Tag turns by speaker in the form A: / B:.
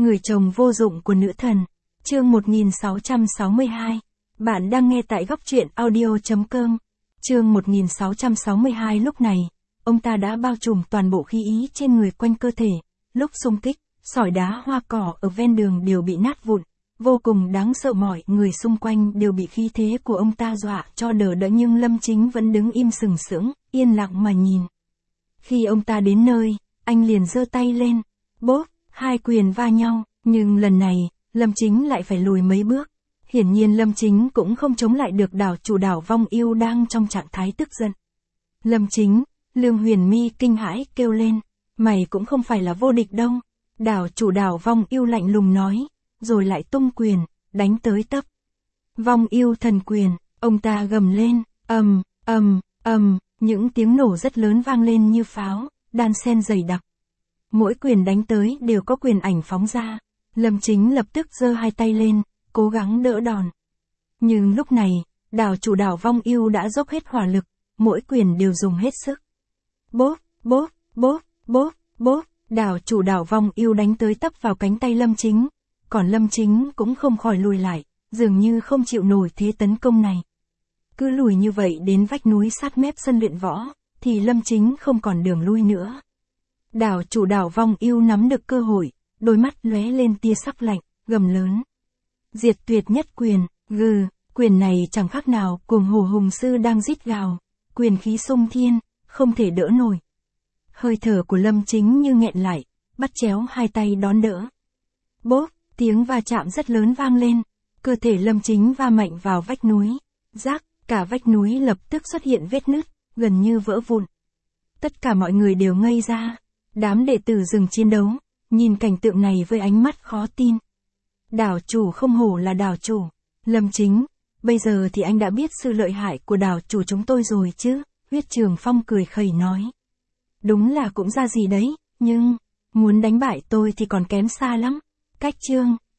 A: Người chồng vô dụng của nữ thần. Chương 1662. Bạn đang nghe tại góc truyện audio.com. Chương 1662. Lúc này, ông ta đã bao trùm toàn bộ khí ý trên người quanh cơ thể. Lúc xung kích, sỏi đá hoa cỏ ở ven đường đều bị nát vụn. Vô cùng đáng sợ, mọi người xung quanh đều bị khí thế của ông ta dọa cho đờ đẫn, nhưng Lâm Chính vẫn đứng im sừng sững, yên lặng mà nhìn. Khi ông ta đến nơi, anh liền giơ tay lên, bốp, hai quyền va nhau, nhưng lần này, Lâm Chính lại phải lùi mấy bước. Hiển nhiên Lâm Chính cũng không chống lại được đảo chủ đảo Vong Yêu đang trong trạng thái tức giận. Lâm Chính, Lương Huyền Mi kinh hãi kêu lên, mày cũng không phải là vô địch đâu. Đảo chủ đảo Vong Yêu lạnh lùng nói, rồi lại tung quyền, đánh tới tấp. Vong Yêu thần quyền, ông ta gầm lên, những tiếng nổ rất lớn vang lên như pháo, đan xen dày đặc. Mỗi quyền đánh tới đều có quyền ảnh phóng ra. Lâm Chính lập tức giơ hai tay lên, cố gắng đỡ đòn. Nhưng lúc này, đảo chủ đảo Vong Yêu đã dốc hết hỏa lực, mỗi quyền đều dùng hết sức. Bốp, bốp, bốp, bốp, bốp, đảo chủ đảo Vong Yêu đánh tới tấp vào cánh tay Lâm Chính. Còn Lâm Chính cũng không khỏi lùi lại, dường như không chịu nổi thế tấn công này. Cứ lùi như vậy đến vách núi sát mép sân luyện võ, thì Lâm Chính không còn đường lui nữa. Đảo chủ đảo Vong Yêu nắm được cơ hội, đôi mắt lóe lên tia sắc lạnh, gầm lớn. Diệt tuyệt nhất quyền, quyền này chẳng khác nào cuồng hổ hùng sư đang rít gào, quyền khí xung thiên, không thể đỡ nổi. Hơi thở của Lâm Chính như nghẹn lại, bắt chéo hai tay đón đỡ. Bốp, tiếng va chạm rất lớn vang lên, cơ thể Lâm Chính va mạnh vào vách núi, rác, cả vách núi lập tức xuất hiện vết nứt, gần như vỡ vụn. Tất cả mọi người đều ngây ra, đám đệ tử dừng chiến đấu, nhìn cảnh tượng này với ánh mắt khó tin. Đảo chủ không hổ là đảo chủ, Lâm Chính, bây giờ thì anh đã biết sự lợi hại của đảo chủ chúng tôi rồi chứ, Huyết Trường Phong cười khẩy nói. Đúng là cũng ra gì đấy, nhưng, muốn đánh bại tôi thì còn kém xa lắm. Cách chương